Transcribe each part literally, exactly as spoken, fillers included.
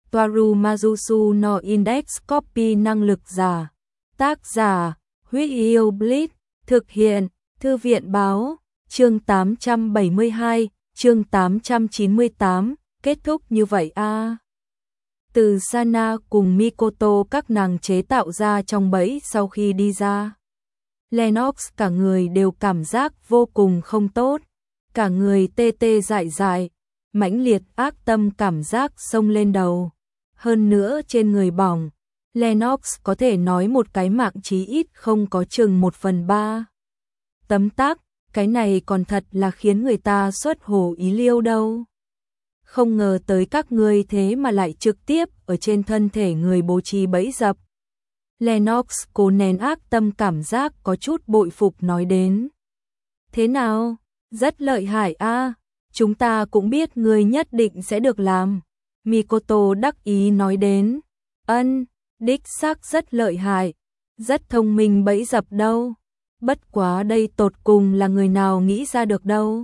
Toaru Majusu no Index Copy năng lực giả. Tác giả, Huyết Yêu Blitz, thực hiện, Thư viện báo, chương tám trăm bảy mươi hai, chương tám trăm chín mươi tám, kết thúc như vậy a. À. Từ Sana cùng Mikoto các nàng chế tạo ra trong bẫy sau khi đi ra. Lennox cả người đều cảm giác vô cùng không tốt, cả người tê tê dại dại, mãnh liệt ác tâm cảm giác xông lên đầu. Hơn nữa trên người bỏng, Lennox có thể nói một cái mạng chí ít không có chừng một phần ba. Tấm tắc, cái này còn thật là khiến người ta xuất hồ ý liêu đâu. Không ngờ tới các ngươi thế mà lại trực tiếp ở trên thân thể người bố trí bẫy dập. Lennox cố nén ác tâm cảm giác có chút bội phục nói đến. Thế nào? Rất lợi hại a, à? Chúng ta cũng biết ngươi nhất định sẽ được làm. Mikoto đắc ý nói đến. Ân, đích xác rất lợi hại, rất thông minh bẫy dập đâu. Bất quá đây tột cùng là người nào nghĩ ra được đâu.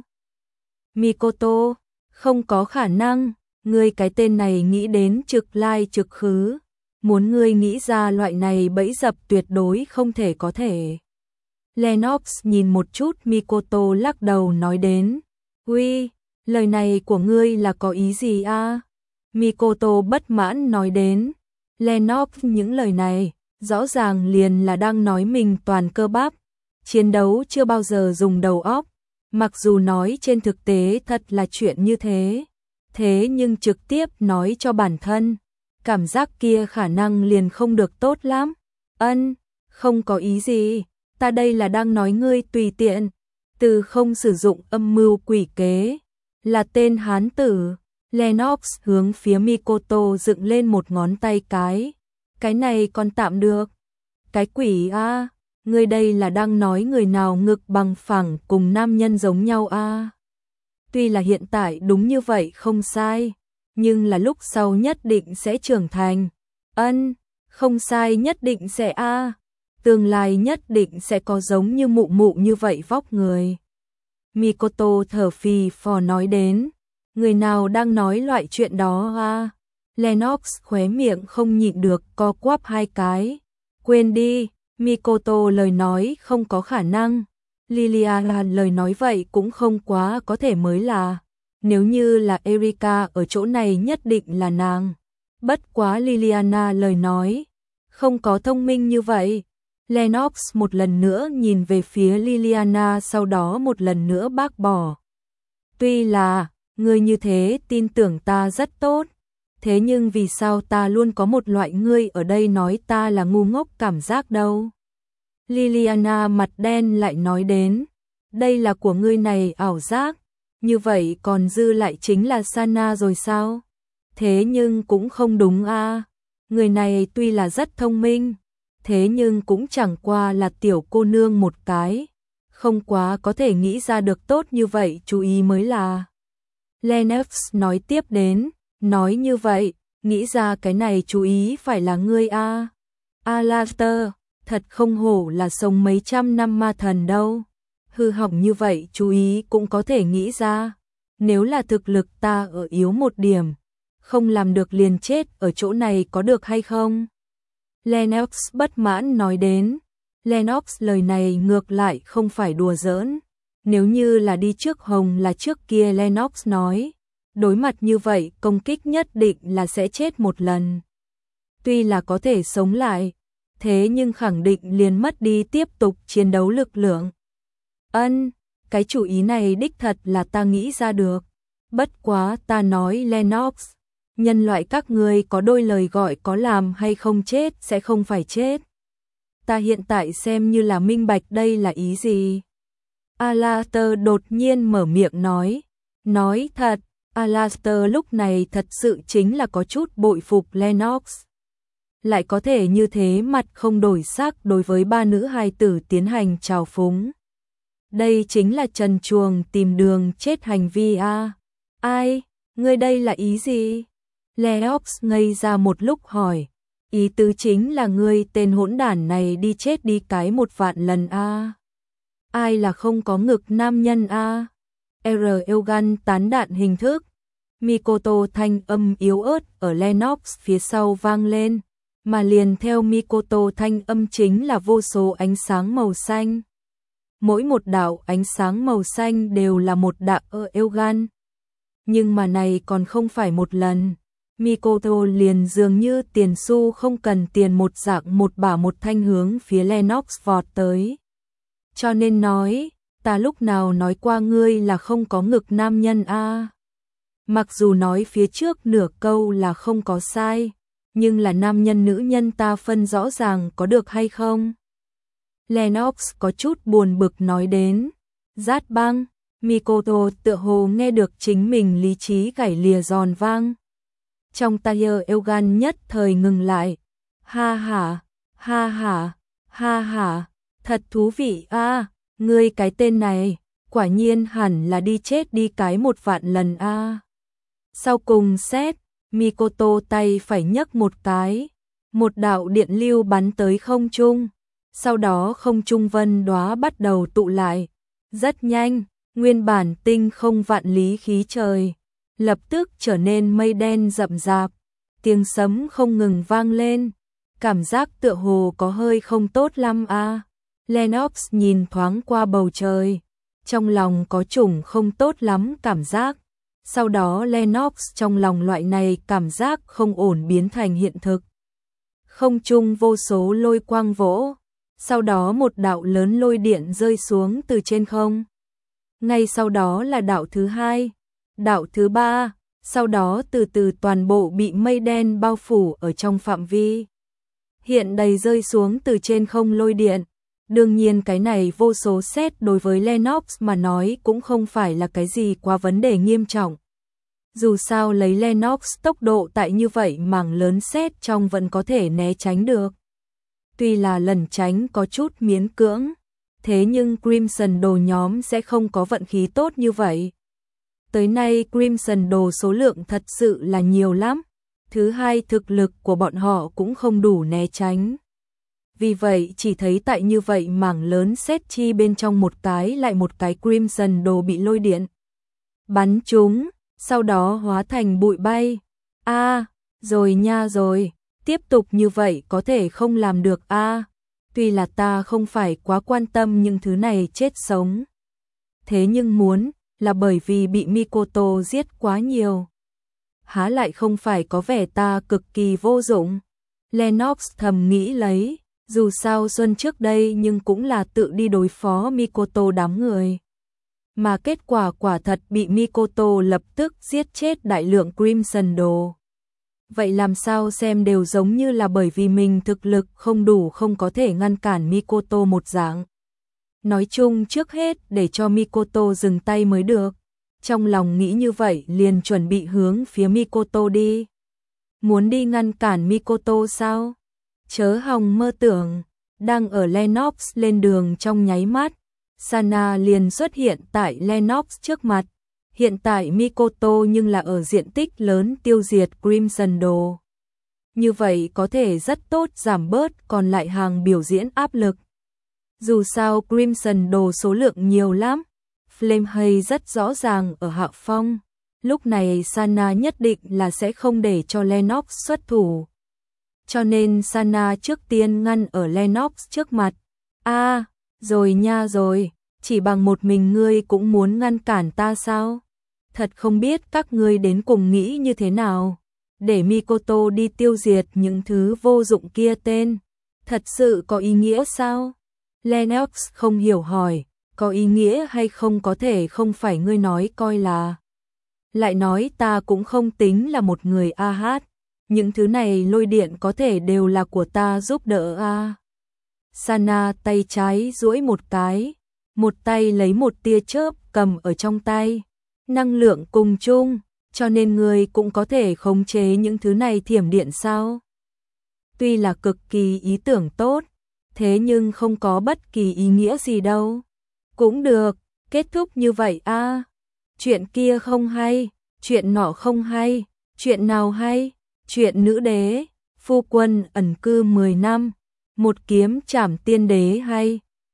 Mikoto, không có khả năng, ngươi cái tên này nghĩ đến trực lai trực khứ. Muốn ngươi nghĩ ra loại này bẫy dập tuyệt đối không thể có thể. Lennox nhìn một chút Mikoto lắc đầu nói đến. Uy, lời này của ngươi là có ý gì a? À? Mikoto bất mãn nói đến. Lennox những lời này, rõ ràng liền là đang nói mình toàn cơ bắp. Chiến đấu chưa bao giờ dùng đầu óc. Mặc dù nói trên thực tế thật là chuyện như thế. Thế nhưng trực tiếp nói cho bản thân. Cảm giác kia khả năng liền không được tốt lắm. Ân, không có ý gì. Ta đây là đang nói ngươi tùy tiện. Từ không sử dụng âm mưu quỷ kế. Là tên hán tử. Lennox hướng phía Mikoto dựng lên một ngón tay cái. Cái này còn tạm được. Cái quỷ a, à, ngươi đây là đang nói người nào ngực bằng phẳng cùng nam nhân giống nhau a. À. Tuy là hiện tại đúng như vậy không sai, nhưng là lúc sau nhất định sẽ trưởng thành. Ân, không sai nhất định sẽ a. À. Tương lai nhất định sẽ có giống như mụ mụ như vậy vóc người. Mikoto thở phì phò nói đến. Người nào đang nói loại chuyện đó à? Lennox khóe miệng không nhịn được co quắp hai cái. Quên đi, Mikoto lời nói không có khả năng. Liliana lời nói vậy cũng không quá có thể mới là. Nếu như là Erika ở chỗ này nhất định là nàng. Bất quá Liliana lời nói. Không có thông minh như vậy. Lennox một lần nữa nhìn về phía Liliana sau đó một lần nữa bác bỏ. Tuy là ngươi như thế tin tưởng ta rất tốt, thế nhưng vì sao ta luôn có một loại ngươi ở đây nói ta là ngu ngốc cảm giác đâu. Liliana mặt đen lại nói đến, đây là của ngươi này ảo giác, như vậy còn dư lại chính là Sana rồi sao? Thế nhưng cũng không đúng a, à. Người này tuy là rất thông minh, thế nhưng cũng chẳng qua là tiểu cô nương một cái, không quá có thể nghĩ ra được tốt như vậy chú ý mới là. Lennox nói tiếp đến, nói như vậy, nghĩ ra cái này chú ý phải là ngươi a. Alastair, thật không hổ là sống mấy trăm năm ma thần đâu. Hư hỏng như vậy chú ý cũng có thể nghĩ ra. Nếu là thực lực ta ở yếu một điểm, không làm được liền chết ở chỗ này có được hay không? Lennox bất mãn nói đến. Lennox lời này ngược lại không phải đùa giỡn. Nếu như là đi trước hồng là trước kia Lennox nói, đối mặt như vậy công kích nhất định là sẽ chết một lần. Tuy là có thể sống lại, thế nhưng khẳng định liền mất đi tiếp tục chiến đấu lực lượng. Ân, cái chủ ý này đích thật là ta nghĩ ra được. Bất quá ta nói Lennox, nhân loại các ngươi có đôi lời gọi có làm hay không chết sẽ không phải chết. Ta hiện tại xem như là minh bạch đây là ý gì. Alastair đột nhiên mở miệng nói. Nói thật, Alastair lúc này thật sự chính là có chút bội phục Lennox. Lại có thể như thế mặt không đổi sắc đối với ba nữ hài tử tiến hành trào phúng. Đây chính là trần truồng tìm đường chết hành vi a. À. Ai, ngươi đây là ý gì? Lennox ngây ra một lúc hỏi. Ý tứ chính là ngươi tên hỗn đản này đi chết đi cái một vạn lần a. À. Ai là không có ngực nam nhân a? À? R. Elgan tán đạn hình thức. Mikoto thanh âm yếu ớt ở Lennox phía sau vang lên, mà liền theo Mikoto thanh âm chính là vô số ánh sáng màu xanh. Mỗi một đạo ánh sáng màu xanh đều là một đạo ở Elgan. Nhưng mà này còn không phải một lần. Mikoto liền dường như tiền xu không cần tiền một dạng một bả một thanh hướng phía Lennox vọt tới. Cho nên nói, ta lúc nào nói qua ngươi là không có ngực nam nhân a? À? Mặc dù nói phía trước nửa câu là không có sai, nhưng là nam nhân nữ nhân ta phân rõ ràng có được hay không? Lennox có chút buồn bực nói đến. Rát băng, Mikoto tựa hồ nghe được chính mình lý trí gảy lìa giòn vang. Trong tai Elgan nhất thời ngừng lại. Ha ha, ha ha, ha ha, thật thú vị a, à, ngươi cái tên này, quả nhiên hẳn là đi chết đi cái một vạn lần a. À. Sau cùng xét, Mikoto tay phải nhấc một cái, một đạo điện lưu bắn tới không trung, sau đó không trung vân đóa bắt đầu tụ lại, rất nhanh, nguyên bản tinh không vạn lý khí trời, lập tức trở nên mây đen rậm rạp, tiếng sấm không ngừng vang lên, cảm giác tựa hồ có hơi không tốt lắm a. À. Lennox nhìn thoáng qua bầu trời, trong lòng có chủng không tốt lắm cảm giác. Sau đó Lennox trong lòng loại này cảm giác không ổn biến thành hiện thực. Không trung vô số lôi quang vỗ, sau đó một đạo lớn lôi điện rơi xuống từ trên không. Ngay sau đó là đạo thứ hai, đạo thứ ba, sau đó từ từ toàn bộ bị mây đen bao phủ ở trong phạm vi. Hiện đầy rơi xuống từ trên không lôi điện. Đương nhiên cái này vô số xét đối với Lennox mà nói cũng không phải là cái gì quá vấn đề nghiêm trọng. Dù sao lấy Lennox tốc độ tại như vậy mảng lớn xét trong vẫn có thể né tránh được. Tuy là lần tránh có chút miễn cưỡng, thế nhưng Crimson đồ nhóm sẽ không có vận khí tốt như vậy. Tới nay Crimson đồ số lượng thật sự là nhiều lắm. Thứ hai thực lực của bọn họ cũng không đủ né tránh. Vì vậy chỉ thấy tại như vậy mảng lớn xét chi bên trong một cái lại một cái Crimson đồ bị lôi điện bắn chúng, sau đó hóa thành bụi bay. A, à, rồi nha rồi, tiếp tục như vậy có thể không làm được a. À, tuy là ta không phải quá quan tâm những thứ này chết sống. Thế nhưng muốn là bởi vì bị Mikoto giết quá nhiều. Há lại không phải có vẻ ta cực kỳ vô dụng. Lennox thầm nghĩ lấy. Dù sao Xuân trước đây nhưng cũng là tự đi đối phó Mikoto đám người. Mà kết quả quả thật bị Mikoto lập tức giết chết đại lượng Crimson đồ. Vậy làm sao xem đều giống như là bởi vì mình thực lực không đủ không có thể ngăn cản Mikoto một dạng. Nói chung trước hết để cho Mikoto dừng tay mới được. Trong lòng nghĩ như vậy liền chuẩn bị hướng phía Mikoto đi. Muốn đi ngăn cản Mikoto sao? Chớ hòng mơ tưởng, đang ở Lennox lên đường trong nháy mắt, Sana liền xuất hiện tại Lennox trước mặt. Hiện tại Mikoto nhưng là ở diện tích lớn tiêu diệt Crimson đồ. Như vậy có thể rất tốt giảm bớt còn lại hàng biểu diễn áp lực. Dù sao Crimson đồ số lượng nhiều lắm, Flame Hay rất rõ ràng ở hạ phong. Lúc này Sana nhất định là sẽ không để cho Lennox xuất thủ. Cho nên Sana trước tiên ngăn ở Lennox trước mặt. A, à, rồi nha rồi, chỉ bằng một mình ngươi cũng muốn ngăn cản ta sao? Thật không biết các ngươi đến cùng nghĩ như thế nào. Để Mikoto đi tiêu diệt những thứ vô dụng kia tên. Thật sự có ý nghĩa sao? Lennox không hiểu hỏi, có ý nghĩa hay không có thể không phải ngươi nói coi là. Lại nói ta cũng không tính là một người a hát. Những thứ này lôi điện có thể đều là của ta giúp đỡ a. À. Sana tay trái duỗi một cái, một tay lấy một tia chớp cầm ở trong tay. Năng lượng cùng chung, cho nên người cũng có thể khống chế những thứ này thiểm điện sao? Tuy là cực kỳ ý tưởng tốt, thế nhưng không có bất kỳ ý nghĩa gì đâu. Cũng được, kết thúc như vậy a. À. Chuyện kia không hay, chuyện nọ không hay, chuyện nào hay? Chuyện nữ đế, phu quân ẩn cư mười năm, một kiếm trảm tiên đế hay,